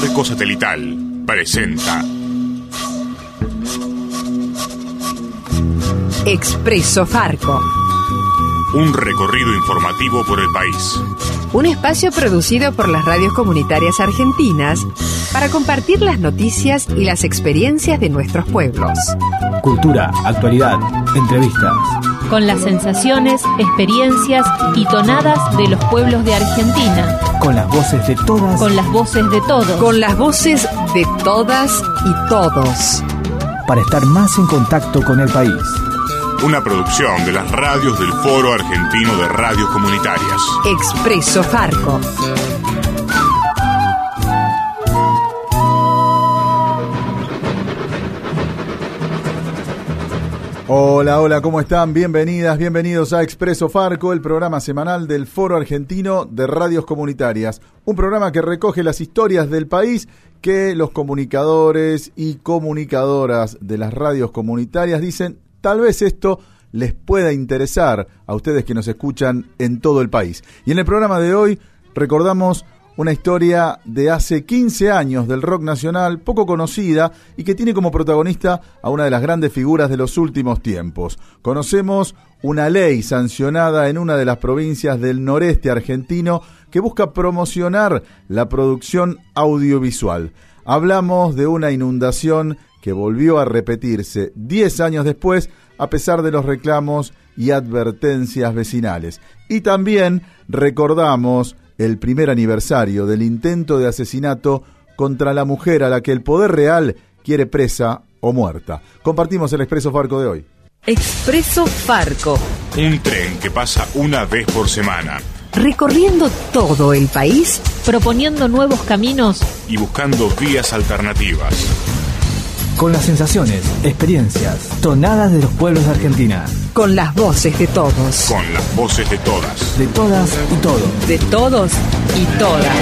Farco Satelital presenta Expreso Farco. Un recorrido informativo por el país. Un espacio producido por las radios comunitarias argentinas para compartir las noticias y las experiencias de nuestros pueblos. Cultura, actualidad, entrevistas. Con las sensaciones, experiencias y tonadas de los pueblos de Argentina. Con las voces de todas. Con las voces de todos. Con las voces de todas y todos. Para estar más en contacto con el país. Una producción de las radios del Foro Argentino de Radios Comunitarias. Expreso Farco. Hola, ¿cómo están? Bienvenidas, bienvenidos a Expreso Farco, el programa semanal del Foro Argentino de Radios Comunitarias. Un programa que recoge las historias del país que los comunicadores y comunicadoras de las radios comunitarias dicen, tal vez esto les pueda interesar a ustedes que nos escuchan en todo el país. Y en el programa de hoy recordamos una historia de hace 15 años del rock nacional, poco conocida y que tiene como protagonista a una de las grandes figuras de los últimos tiempos. Conocemos una ley sancionada en una de las provincias del noreste argentino que busca promocionar la producción audiovisual. Hablamos de una inundación que volvió a repetirse 10 años después, a pesar de los reclamos y advertencias vecinales. Y también recordamos el primer aniversario del intento de asesinato contra la mujer a la que el poder real quiere presa o muerta. Compartimos el Expreso Farco de hoy. Expreso Farco. Un tren que pasa una vez por semana. Recorriendo todo el país, proponiendo nuevos caminos y buscando vías alternativas. Con las sensaciones, experiencias, tonadas de los pueblos de Argentina. Con las voces de todos. Con las voces de todas. De todas y todos. De todos y todas.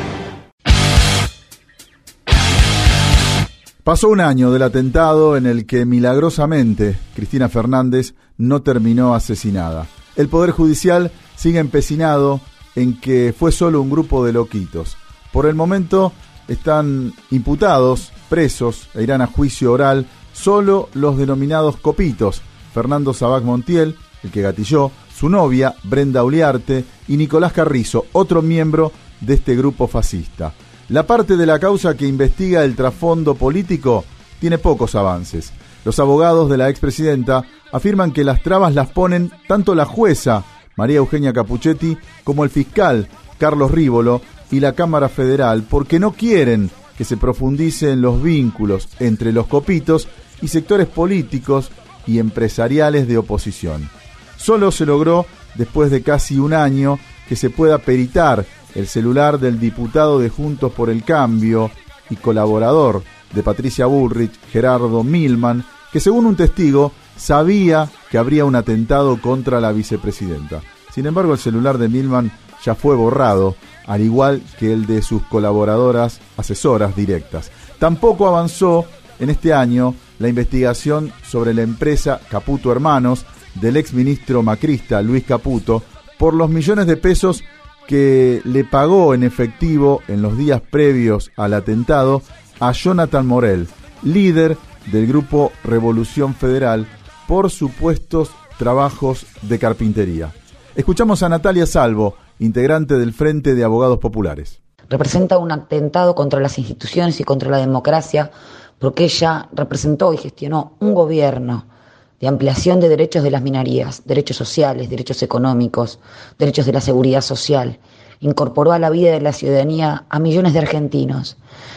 Pasó un año del atentado en el que milagrosamente Cristina Fernández no terminó asesinada. El Poder Judicial sigue empecinado en que fue solo un grupo de loquitos. Por el momento están imputados, presos e irán a juicio oral solo los denominados copitos: Fernando Sabac Montiel, el que gatilló, su novia Brenda Uliarte y Nicolás Carrizo, otro miembro de este grupo fascista. La parte de la causa que investiga el trasfondo político tiene pocos avances. Los abogados de la expresidenta afirman que las trabas las ponen tanto la jueza María Eugenia Capuchetti como el fiscal Carlos Rívolo y la Cámara Federal, porque no quieren que se profundicen los vínculos entre los copitos y sectores políticos y empresariales de oposición. Solo se logró, después de casi un año, que se pueda peritar el celular del diputado de Juntos por el Cambio y colaborador de Patricia Bullrich, Gerardo Milman, que según un testigo sabía que habría un atentado contra la vicepresidenta. Sin embargo, el celular de Milman ya fue borrado, al igual que el de sus colaboradoras asesoras directas. Tampoco avanzó en este año la investigación sobre la empresa Caputo Hermanos del exministro macrista Luis Caputo por los millones de pesos que le pagó en efectivo en los días previos al atentado a Jonathan Morel, líder del grupo Revolución Federal, por supuestos trabajos de carpintería. Escuchamos a Natalia Salvo, integrante del Frente de Abogados Populares. Representa un atentado contra las instituciones y contra la democracia, porque ella representó y gestionó un gobierno de ampliación de derechos de las minorías, derechos sociales, derechos económicos, derechos de la seguridad social. Incorporó a la vida de la ciudadanía a millones de argentinos.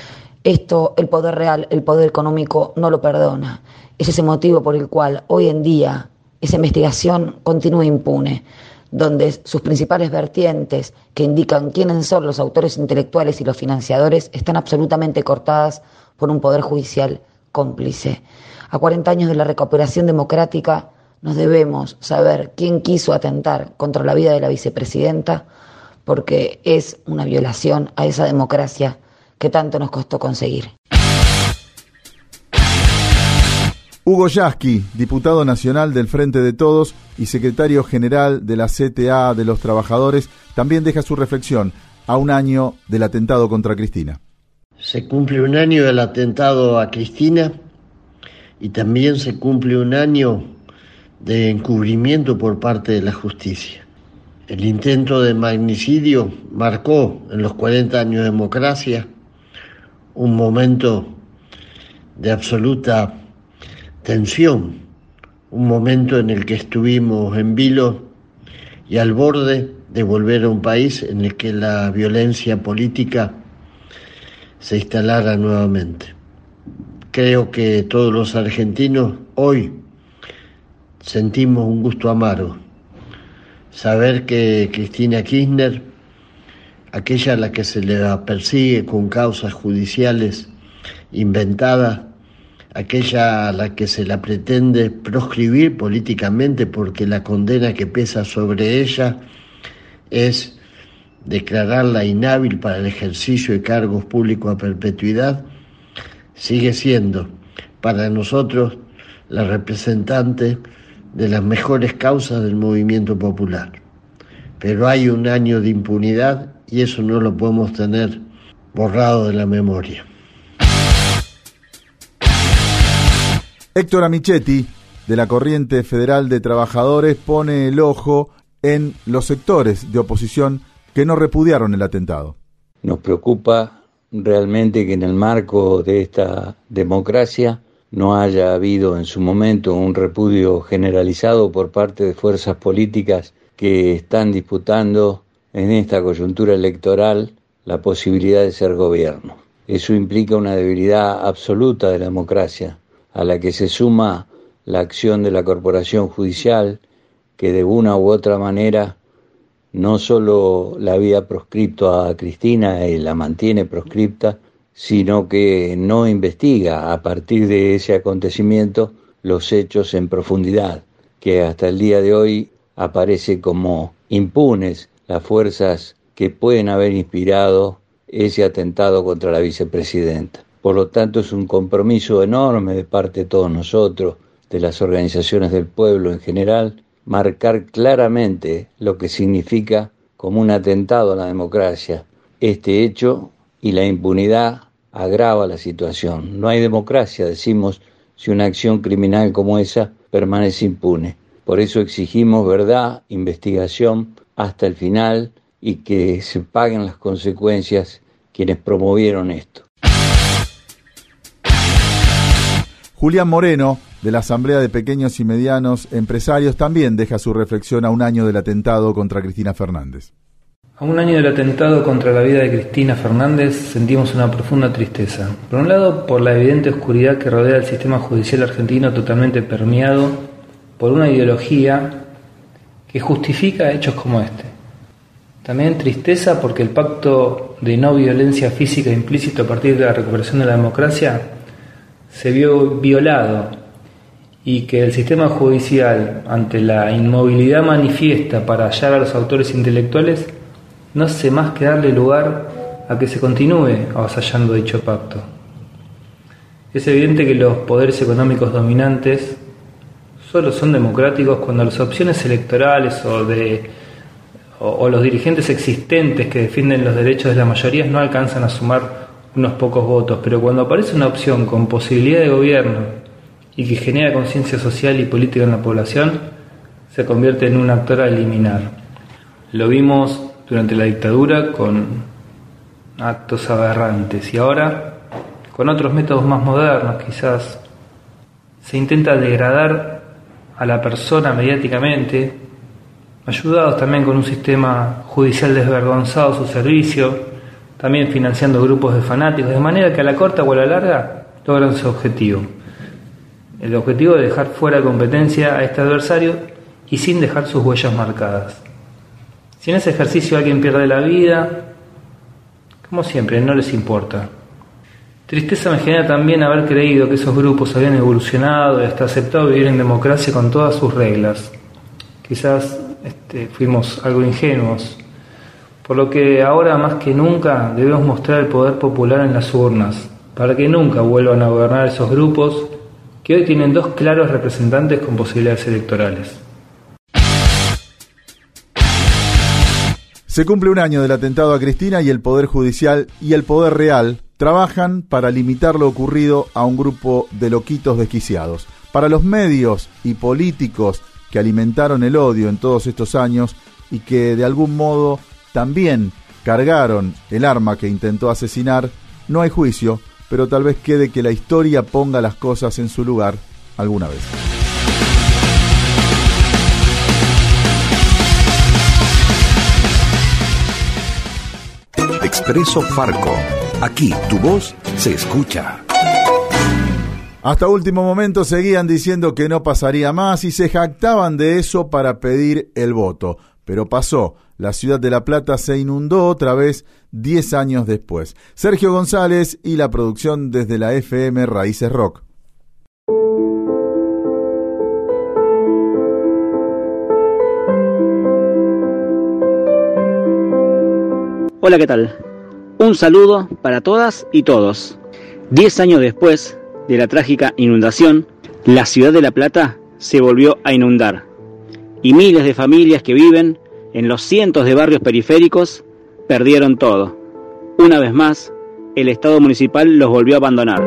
Esto el poder real, el poder económico no lo perdona. Es ese motivo por el cual hoy en día esa investigación continúa impune, donde sus principales vertientes que indican quiénes son los autores intelectuales y los financiadores están absolutamente cortadas por un poder judicial cómplice. A 40 años de la recuperación democrática nos debemos saber quién quiso atentar contra la vida de la vicepresidenta, porque es una violación a esa democracia que tanto nos costó conseguir. Hugo Yasky, diputado nacional del Frente de Todos y secretario general de la CTA de los Trabajadores, también deja su reflexión a un año del atentado contra Cristina. Se cumple un año del atentado a Cristina y también se cumple un año de encubrimiento por parte de la justicia. El intento de magnicidio marcó en los 40 años de democracia un momento de absoluta tensión, un momento en el que estuvimos en vilo y al borde de volver a un país en el que la violencia política se instalara nuevamente. Creo que todos los argentinos hoy sentimos un gusto amargo. Saber que Cristina Kirchner, aquella a la que se le persigue con causas judiciales inventadas, aquella a la que se la pretende proscribir políticamente porque la condena que pesa sobre ella es declararla inhábil para el ejercicio de cargos públicos a perpetuidad, sigue siendo para nosotros la representante de las mejores causas del movimiento popular. Pero hay un año de impunidad y eso no lo podemos tener borrado de la memoria. Héctor Amichetti, de la Corriente Federal de Trabajadores, pone el ojo en los sectores de oposición que no repudiaron el atentado. Nos preocupa realmente que en el marco de esta democracia no haya habido en su momento un repudio generalizado por parte de fuerzas políticas que están disputando en esta coyuntura electoral la posibilidad de ser gobierno. Eso implica una debilidad absoluta de la democracia, a la que se suma la acción de la corporación judicial, que de una u otra manera no solo la había proscripto a Cristina y la mantiene proscripta, sino que no investiga a partir de ese acontecimiento los hechos en profundidad, que hasta el día de hoy aparece como impunes las fuerzas que pueden haber inspirado ese atentado contra la vicepresidenta. Por lo tanto, es un compromiso enorme de parte de todos nosotros, de las organizaciones del pueblo en general, marcar claramente lo que significa como un atentado a la democracia este hecho, y la impunidad agrava la situación. No hay democracia, decimos, si una acción criminal como esa permanece impune. Por eso exigimos verdad, investigación hasta el final y que se paguen las consecuencias quienes promovieron esto. Julián Moreno, de la Asamblea de Pequeños y Medianos Empresarios, también deja su reflexión a un año del atentado contra Cristina Fernández. A un año del atentado contra la vida de Cristina Fernández sentimos una profunda tristeza. Por un lado, por la evidente oscuridad que rodea el sistema judicial argentino, totalmente permeado por una ideología que justifica hechos como este. También tristeza porque el pacto de no violencia física implícito a partir de la recuperación de la democracia se vio violado, y que el sistema judicial, ante la inmovilidad manifiesta para hallar a los autores intelectuales, no hace más que darle lugar a que se continúe avasallando dicho pacto. Es evidente que los poderes económicos dominantes solo son democráticos cuando las opciones electorales o los dirigentes existentes que defienden los derechos de las mayorías no alcanzan a sumar unos pocos votos, pero cuando aparece una opción con posibilidad de gobierno y que genera conciencia social y política en la población, se convierte en un actor a eliminar. Lo vimos durante la dictadura con actos aberrantes y ahora, con otros métodos más modernos, quizás se intenta degradar a la persona mediáticamente, ayudados también con un sistema judicial desvergonzado a su servicio, también financiando grupos de fanáticos, de manera que a la corta o a la larga logran su objetivo. El objetivo de dejar fuera de competencia a este adversario y sin dejar sus huellas marcadas. Si en ese ejercicio alguien pierde la vida, como siempre, no les importa. Tristeza me genera también haber creído que esos grupos habían evolucionado y hasta aceptado vivir en democracia con todas sus reglas. Quizás fuimos algo ingenuos, por lo que ahora más que nunca debemos mostrar el poder popular en las urnas, para que nunca vuelvan a gobernar esos grupos que hoy tienen dos claros representantes con posibilidades electorales. Se cumple un año del atentado a Cristina y el Poder Judicial y el Poder Real trabajan para limitar lo ocurrido a un grupo de loquitos desquiciados. Para los medios y políticos que alimentaron el odio en todos estos años y que de algún modo también cargaron el arma que intentó asesinar, no hay juicio, pero tal vez quede que la historia ponga las cosas en su lugar alguna vez. Expreso Farco. Aquí tu voz se escucha. Hasta último momento seguían diciendo que no pasaría más y se jactaban de eso para pedir el voto. Pero pasó. La ciudad de La Plata se inundó otra vez 10 años después. Sergio González y la producción desde la FM Raíces Rock. Hola, ¿qué tal? Un saludo para todas y todos. 10 años después de la trágica inundación, la ciudad de La Plata se volvió a inundar. Y miles de familias que viven en los cientos de barrios periféricos perdieron todo. Una vez más, el Estado municipal los volvió a abandonar.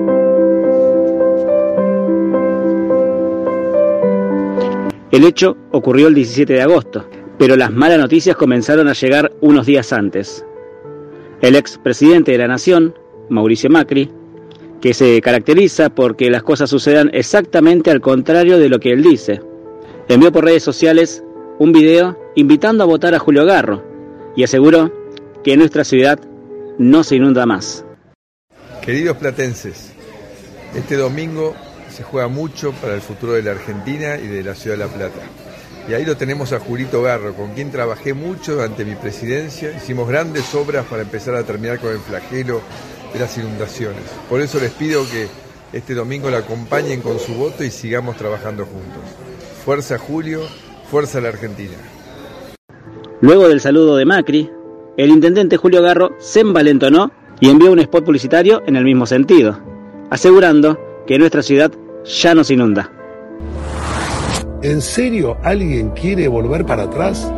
El hecho ocurrió el 17 de agosto, pero las malas noticias comenzaron a llegar unos días antes. El expresidente de la Nación, Mauricio Macri, que se caracteriza porque las cosas sucedan exactamente al contrario de lo que él dice, envió por redes sociales un video invitando a votar a Julio Garro y aseguró que nuestra ciudad no se inunda más. Queridos platenses, este domingo se juega mucho para el futuro de la Argentina y de la ciudad de La Plata. Y ahí lo tenemos a Julito Garro, con quien trabajé mucho durante mi presidencia. Hicimos grandes obras para empezar a terminar con el flagelo de las inundaciones. Por eso les pido que este domingo la acompañen con su voto y sigamos trabajando juntos. Fuerza Julio, fuerza la Argentina. Luego del saludo de Macri, el intendente Julio Garro se envalentonó y envió un spot publicitario en el mismo sentido, asegurando que nuestra ciudad ya no se inunda. ¿En serio alguien quiere volver para atrás?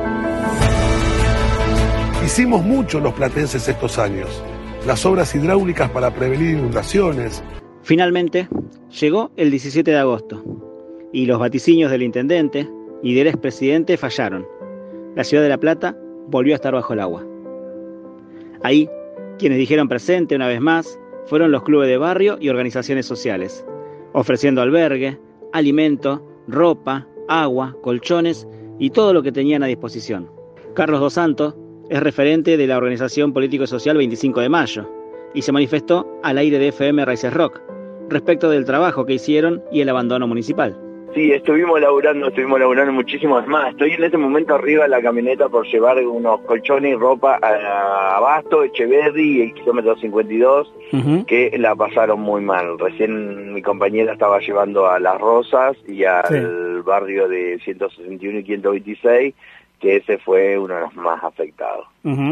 Hicimos mucho los platenses estos años. Las obras hidráulicas para prevenir inundaciones. Finalmente, llegó el 17 de agosto y los vaticinios del intendente y del expresidente fallaron. La ciudad de La Plata volvió a estar bajo el agua. Ahí, quienes dijeron presente una vez más fueron los clubes de barrio y organizaciones sociales, ofreciendo albergue, alimento, ropa, agua, colchones y todo lo que tenían a disposición. Carlos Dos Santos es referente de la organización político-social 25 de Mayo y se manifestó al aire de FM Raíces Rock respecto del trabajo que hicieron y el abandono municipal. Sí, estuvimos laburando muchísimo. Es más, estoy en este momento arriba de la camioneta por llevar unos colchones y ropa a Abasto, Echeverri y el kilómetro 52, que la pasaron muy mal. Recién mi compañera estaba llevando a Las Rosas y al barrio de 161 y 126, que ese fue uno de los más afectados.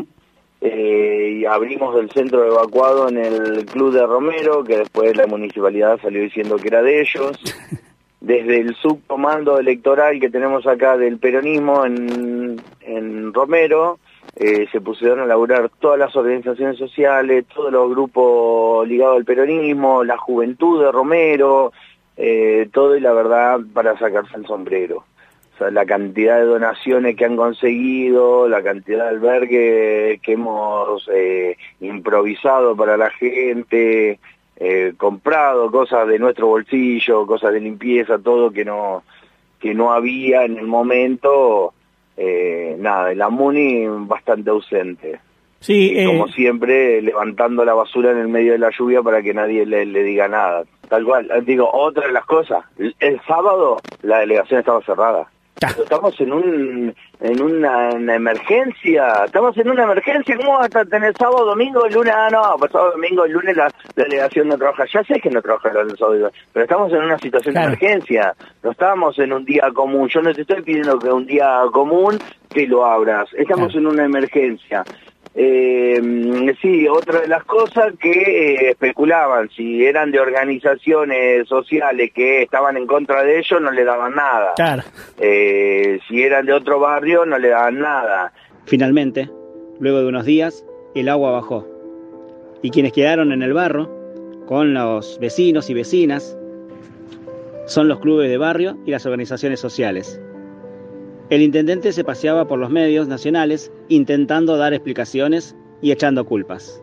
Y abrimos el centro de evacuado en el Club de Romero, que después la municipalidad salió diciendo que era de ellos. Desde el subcomando electoral que tenemos acá del peronismo en Romero, se pusieron a laburar todas las organizaciones sociales, todos los grupos ligados al peronismo, la juventud de Romero, todo, y la verdad, para sacarse el sombrero. O sea, la cantidad de donaciones que han conseguido, la cantidad de albergues que hemos improvisado para la gente, comprado cosas de nuestro bolsillo, cosas de limpieza, todo que no había en el momento. Nada, la MUNI bastante ausente. Sí, como siempre, levantando la basura en el medio de la lluvia para que nadie le diga nada. Tal cual. Digo, otra de las cosas, el sábado la delegación estaba cerrada. Estamos en una emergencia. Estamos en una emergencia. ¿Cómo vas a tener sábado, domingo, el lunes? Pues sábado, domingo, el lunes la delegación no trabaja. Ya sé que no trabaja el sábado, pero estamos en una situación de emergencia. No estamos en un día común. Yo no te estoy pidiendo que un día común que lo abras. Estamos en una emergencia. Sí, otra de las cosas que especulaban, si eran de organizaciones sociales que estaban en contra de ellos, no le daban nada. Si eran de otro barrio, no le daban nada. Finalmente, luego de unos días, el agua bajó. Y quienes quedaron en el barro, con los vecinos y vecinas, son los clubes de barrio y las organizaciones sociales. El intendente se paseaba por los medios nacionales intentando dar explicaciones y echando culpas.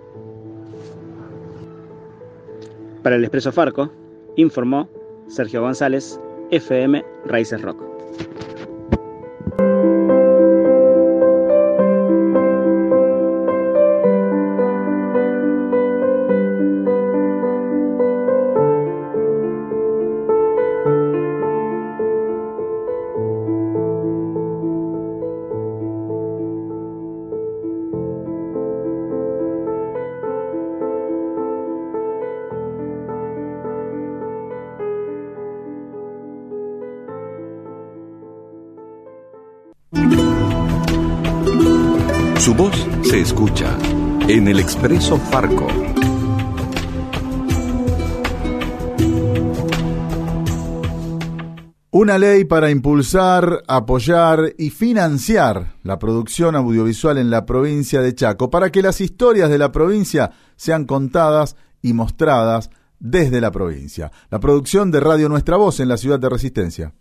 Para el Expreso Farco, informó Sergio González, FM Raíces Rock. Su voz se escucha en el Expreso Farco. Una ley para impulsar, apoyar y financiar la producción audiovisual en la provincia de Chaco, para que las historias de la provincia sean contadas y mostradas desde la provincia. La producción de Radio Nuestra Voz en la ciudad de Resistencia.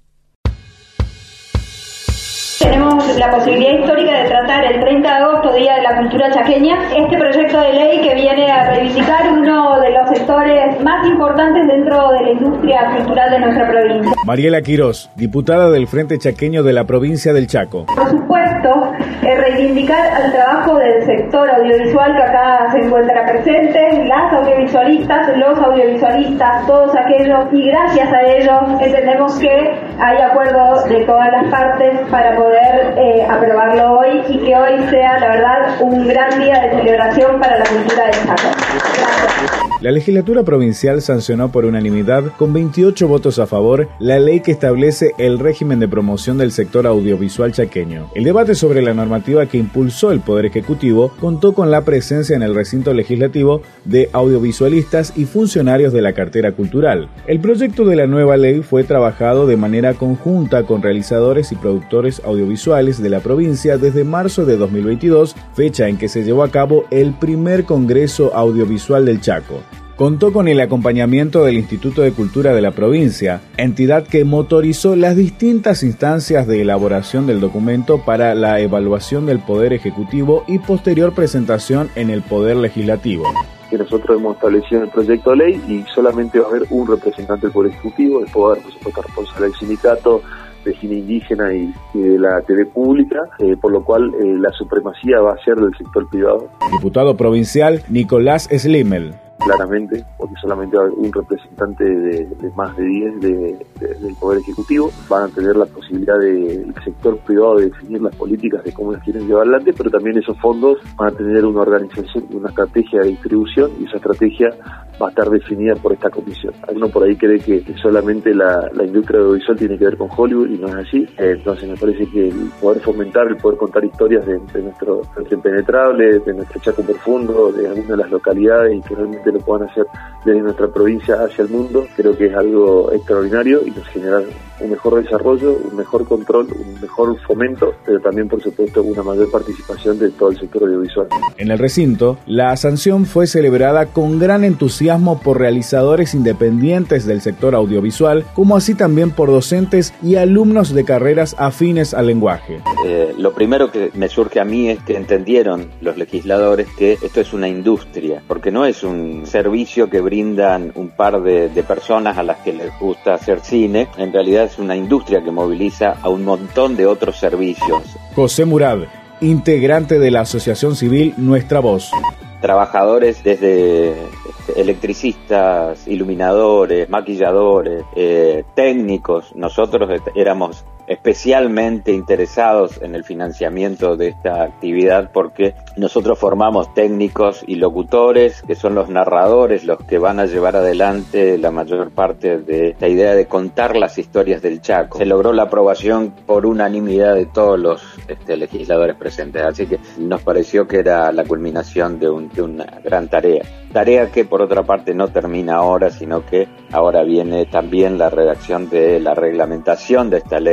Tenemos la posibilidad histórica de tratar el 30 de agosto, Día de la Cultura Chaqueña, este proyecto de ley que viene a reivindicar uno de los sectores más importantes dentro de la industria cultural de nuestra provincia. Mariela Quirós, diputada del Frente Chaqueño de la provincia del Chaco. Por supuesto, reivindicar el trabajo del sector audiovisual que acá se encuentra presente, las audiovisualistas, los audiovisualistas, todos aquellos, y gracias a ellos entendemos que hay acuerdo de todas las partes para poder aprobarlo hoy y que hoy sea, la verdad, un gran día de celebración para la cultura del Chaco. Gracias. La legislatura provincial sancionó por unanimidad, con 28 votos a favor, la ley que establece el régimen de promoción del sector audiovisual chaqueño. El debate sobre la normativa que impulsó el Poder Ejecutivo contó con la presencia en el recinto legislativo de audiovisualistas y funcionarios de la cartera cultural. El proyecto de la nueva ley fue trabajado de manera conjunta con realizadores y productores audiovisuales de la provincia desde marzo de 2022, fecha en que se llevó a cabo el primer Congreso Audiovisual del Chaco. Contó con el acompañamiento del Instituto de Cultura de la provincia, entidad que motorizó las distintas instancias de elaboración del documento para la evaluación del Poder Ejecutivo y posterior presentación en el Poder Legislativo. Que nosotros hemos establecido en el proyecto de ley y solamente va a haber un representante del Poder Ejecutivo, el Poder, por supuesto, responsable del sindicato, de cine indígena y de la TV pública, por lo cual la supremacía va a ser del sector privado. Diputado provincial Nicolás Slimel. Claramente, porque solamente va a haber un representante de más de 10 del Poder Ejecutivo. Van a tener la posibilidad del sector privado de definir las políticas de cómo las quieren llevar adelante, pero también esos fondos van a tener una organización, una estrategia de distribución, y esa estrategia va a estar definida por esta comisión. Alguno por ahí cree que solamente la industria audiovisual tiene que ver con Hollywood, y no es así. Entonces me parece que el poder fomentar, el poder contar historias de nuestro impenetrable, de nuestro Chaco profundo, de algunas de las localidades, y que realmente lo puedan hacer desde nuestra provincia hacia el mundo, creo que es algo extraordinario y nos genera un mejor desarrollo, un mejor control, un mejor fomento, pero también, por supuesto, una mayor participación de todo el sector audiovisual. En el recinto, la sanción fue celebrada con gran entusiasmo por realizadores independientes del sector audiovisual, como así también por docentes y alumnos de carreras afines al lenguaje. Lo primero que me surge a mí es que entendieron los legisladores que esto es una industria, porque no es un servicio que brindan un par de personas a las que les gusta hacer cine. En realidad es una industria que moviliza a un montón de otros servicios. José Murad, integrante de la Asociación Civil Nuestra Voz. Trabajadores desde electricistas, iluminadores, maquilladores, técnicos. Nosotros éramos especialmente interesados en el financiamiento de esta actividad porque nosotros formamos técnicos y locutores, que son los narradores, los que van a llevar adelante la mayor parte de la idea de contar las historias del Chaco. Se logró la aprobación por unanimidad de todos los legisladores presentes, así que nos pareció que era la culminación de una gran tarea. Tarea que por otra parte no termina ahora, sino que ahora viene también la redacción de la reglamentación de esta ley,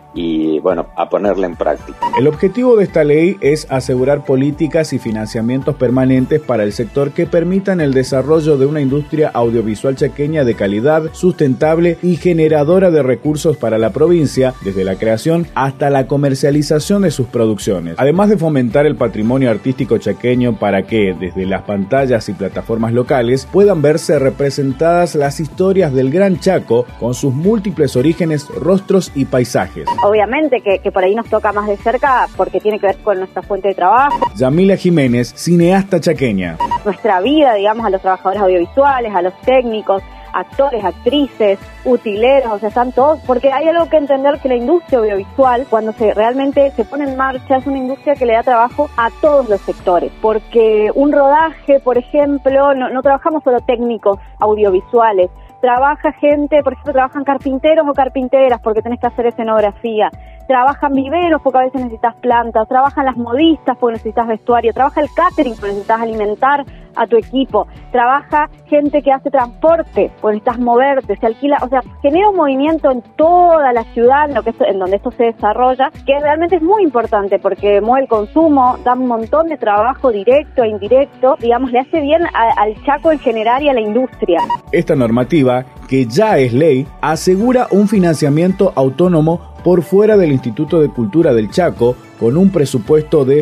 y bueno, a ponerla en práctica. El objetivo de esta ley es asegurar políticas y financiamientos permanentes para el sector que permitan el desarrollo de una industria audiovisual chaqueña de calidad, sustentable y generadora de recursos para la provincia, desde la creación hasta la comercialización de sus producciones. Además de fomentar el patrimonio artístico chaqueño para que, desde las pantallas y plataformas locales, puedan verse representadas las historias del Gran Chaco con sus múltiples orígenes, rostros y paisajes. Obviamente que por ahí nos toca más de cerca porque tiene que ver con nuestra fuente de trabajo. Yamila Jiménez, cineasta chaqueña. Nuestra vida, digamos, a los trabajadores audiovisuales, a los técnicos, actores, actrices, utileros, o sea, están todos, porque hay algo que entender, que la industria audiovisual, cuando realmente se pone en marcha, es una industria que le da trabajo a todos los sectores, porque un rodaje, por ejemplo, no trabajamos solo técnicos audiovisuales, trabaja gente, por ejemplo, trabajan carpinteros o carpinteras porque tenés que hacer escenografía, trabajan viveros porque a veces necesitas plantas, trabajan las modistas porque necesitas vestuario, trabaja el catering porque necesitas alimentar a tu equipo, trabaja gente que hace transporte porque necesitas moverte, se alquila, o sea, genera un movimiento en toda la ciudad en donde esto se desarrolla, que realmente es muy importante porque mueve el consumo, da un montón de trabajo directo e indirecto, digamos, le hace bien al Chaco en general y a la industria. Esta normativa, que ya es ley, asegura un financiamiento autónomo por fuera del Instituto de Cultura del Chaco, con un presupuesto de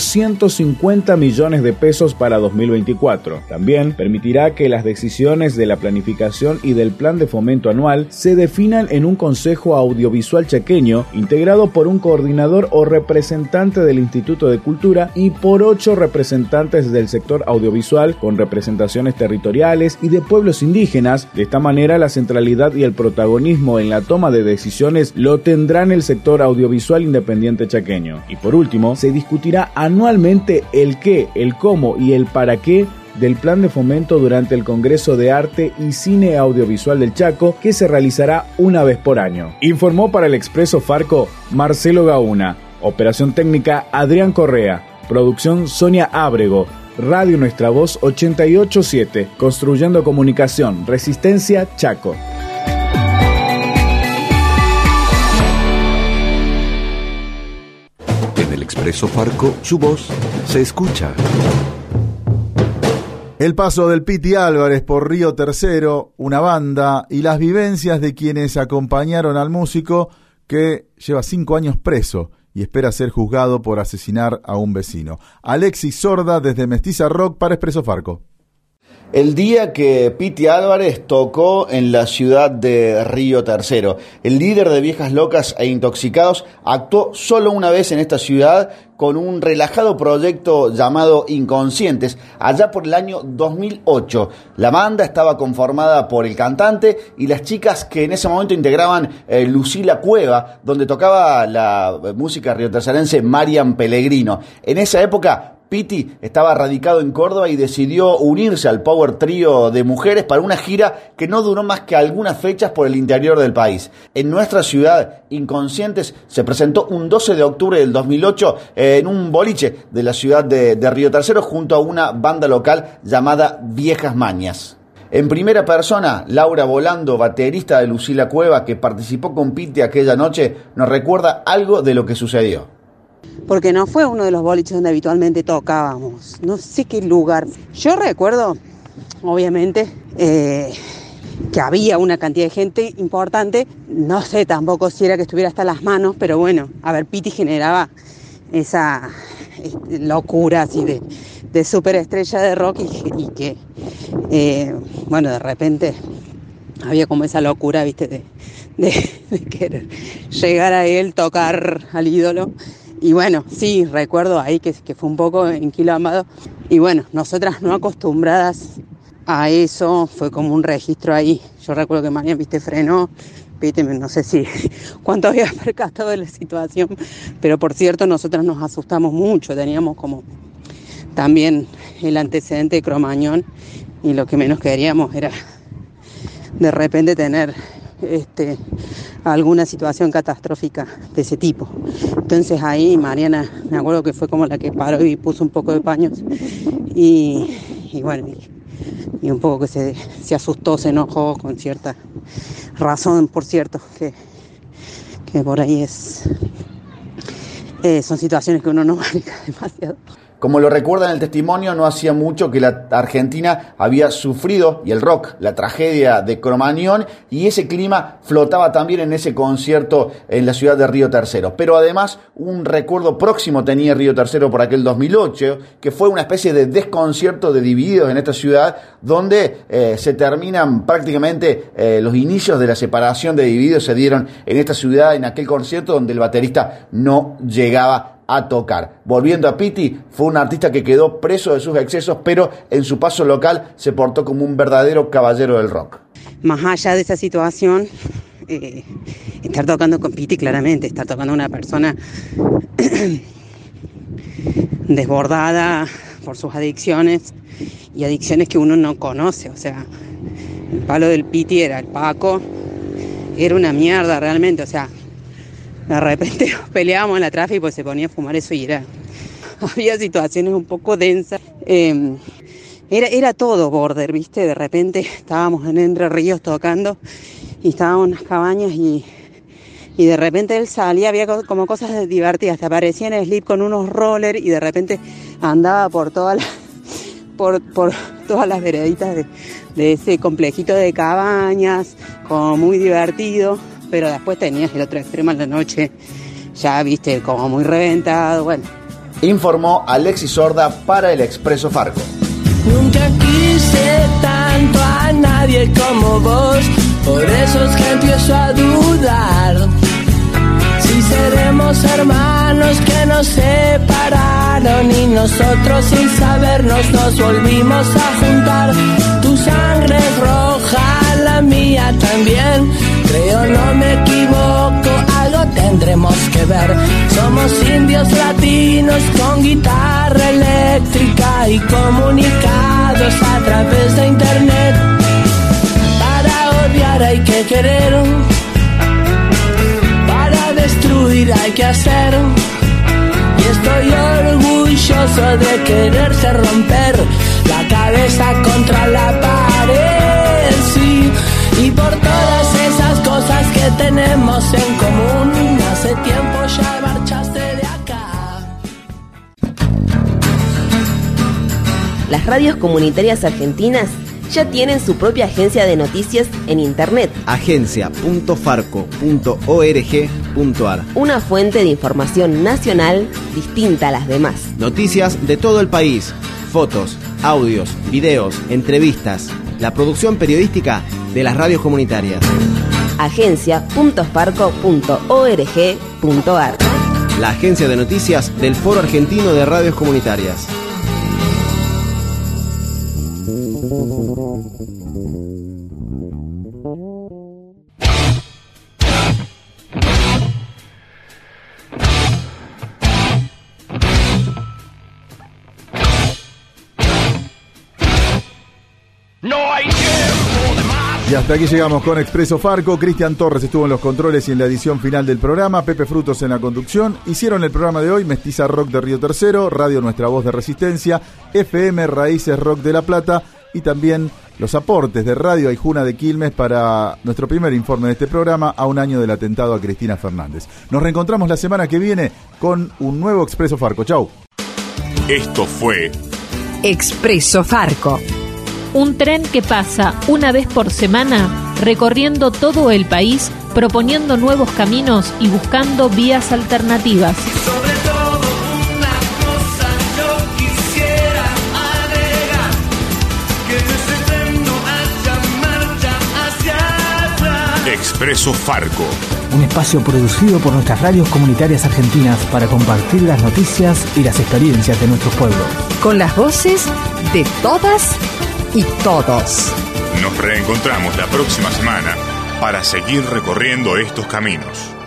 250 millones de pesos para 2024. También permitirá que las decisiones de la planificación y del plan de fomento anual se definan en un consejo audiovisual chaqueño, integrado por un coordinador o representante del Instituto de Cultura y por 8 representantes del sector audiovisual con representaciones territoriales y de pueblos indígenas. De esta manera, la centralidad y el protagonismo en la toma de decisiones lo tendrán el sector audiovisual independiente chaqueño. Y por último, se discutirá anualmente el qué, el cómo y el para qué del plan de fomento durante el Congreso de Arte y Cine Audiovisual del Chaco, que se realizará una vez por año. Informó para el Expreso Farco Marcelo Gauna. Operación técnica Adrián Correa. Producción Sonia Ábrego. Radio Nuestra Voz 88.7. Construyendo comunicación. Resistencia Chaco. Expreso Farco, su voz se escucha. El paso del Piti Álvarez por Río Tercero, una banda y las vivencias de quienes acompañaron al músico que lleva 5 años preso y espera ser juzgado por asesinar a un vecino. Alexis Sorda desde Mestiza Rock para Expreso Farco. El día que Piti Álvarez tocó en la ciudad de Río Tercero. El líder de Viejas Locas e Intoxicados actuó solo una vez en esta ciudad con un relajado proyecto llamado Inconscientes, allá por el año 2008. La banda estaba conformada por el cantante y las chicas que en ese momento integraban Lucila Cueva, donde tocaba la música riotercerense Marian Pellegrino. En esa época, Piti estaba radicado en Córdoba y decidió unirse al Power Trío de mujeres para una gira que no duró más que algunas fechas por el interior del país. En nuestra ciudad, Inconscientes se presentó un 12 de octubre del 2008 en un boliche de la ciudad de Río Tercero junto a una banda local llamada Viejas Mañas. En primera persona, Laura Volando, baterista de Lucila Cueva, que participó con Piti aquella noche, nos recuerda algo de lo que sucedió. Porque no fue uno de los boliches donde habitualmente tocábamos, no sé qué lugar. Yo recuerdo, obviamente, que había una cantidad de gente importante, no sé tampoco si era que estuviera hasta las manos, pero bueno, a ver, Piti generaba esa locura así de superestrella de rock y que, bueno, de repente había como esa locura, viste, de querer llegar a él, tocar al ídolo. Y bueno, sí, recuerdo ahí que fue un poco enquilomado. Y bueno, nosotras no acostumbradas a eso, fue como un registro ahí. Yo recuerdo que María, viste, frenó, viste, no sé si cuánto había percatado de la situación, pero por cierto, nosotras nos asustamos mucho, teníamos como también el antecedente de Cromañón y lo que menos queríamos era de repente tener alguna situación catastrófica de ese tipo. Entonces ahí Mariana, me acuerdo que fue como la que paró y puso un poco de paños y bueno, y un poco que se asustó, se enojó con cierta razón, por cierto, que que por ahí son situaciones que uno no maneja demasiado. Como lo recuerda en el testimonio, no hacía mucho que la Argentina había sufrido, y el rock, la tragedia de Cromañón, y ese clima flotaba también en ese concierto en la ciudad de Río Tercero. Pero además, un recuerdo próximo tenía Río Tercero por aquel 2008, que fue una especie de desconcierto de Divididos en esta ciudad, donde se terminan prácticamente los inicios de la separación de Divididos se dieron en esta ciudad, en aquel concierto donde el baterista no llegaba a tocar. Volviendo a Piti, fue un artista que quedó preso de sus excesos, pero en su paso local se portó como un verdadero caballero del rock. Más allá de esa situación, estar tocando con Piti, claramente, estar tocando a una persona desbordada por sus adicciones, y adicciones que uno no conoce. O sea, el palo del Piti era el Paco, era una mierda realmente. O sea, de repente peleábamos en la tráfico y pues se ponía a fumar eso y había situaciones un poco densas. Era todo border, ¿viste? De repente estábamos en Entre Ríos tocando y estábamos en unas cabañas y de repente él salía, había como cosas divertidas, te aparecía en el slip con unos rollers y de repente andaba por todas las vereditas de ese complejito de cabañas, como muy divertido. Pero después tenías el otro extremo en la noche, ya viste, como muy reventado, bueno. Informó Alexis Sorda para el Expreso Farco. Nunca quise tanto a nadie como vos, por eso es que empiezo a dudar. Si seremos hermanos que nos separaron y nosotros sin sabernos nos volvimos a juntar. Tu sangre es roja, la mía también. Creo no me equivoco, algo tendremos que ver. Somos indios latinos con guitarra eléctrica y comunicados a través de internet. Para odiar hay que querer, para destruir hay que hacer. Y estoy orgulloso de quererse romper la cabeza contra la pared, sí. Y por todas esas cosas que tenemos en común, hace tiempo ya marchaste de acá. Las radios comunitarias argentinas ya tienen su propia agencia de noticias en internet. agencia.farco.org.ar. Una fuente de información nacional distinta a las demás. Noticias de todo el país, fotos, audios, videos, entrevistas, la producción periodística de las radios comunitarias. agencia.farco.org.ar. La agencia de noticias del Foro Argentino de Radios Comunitarias. Y hasta aquí llegamos con Expreso Farco. Cristian Torres estuvo en los controles y en la edición final del programa. Pepe Frutos en la conducción. Hicieron el programa de hoy Mestiza Rock de Río Tercero, Radio Nuestra Voz de Resistencia, FM Raíces Rock de La Plata y también los aportes de Radio Aijuna de Quilmes para nuestro primer informe de este programa a un año del atentado a Cristina Fernández. Nos reencontramos la semana que viene con un nuevo Expreso Farco. Chau. Esto fue Expreso Farco. Un tren que pasa una vez por semana recorriendo todo el país, proponiendo nuevos caminos y buscando vías alternativas. Sobre todo una cosa yo quisiera agregar, que en ese tren no haya marcha hacia atrás. Expreso Farco. Un espacio producido por nuestras radios comunitarias argentinas para compartir las noticias y las experiencias de nuestros pueblos. Con las voces de todas y todos. Nos reencontramos la próxima semana para seguir recorriendo estos caminos.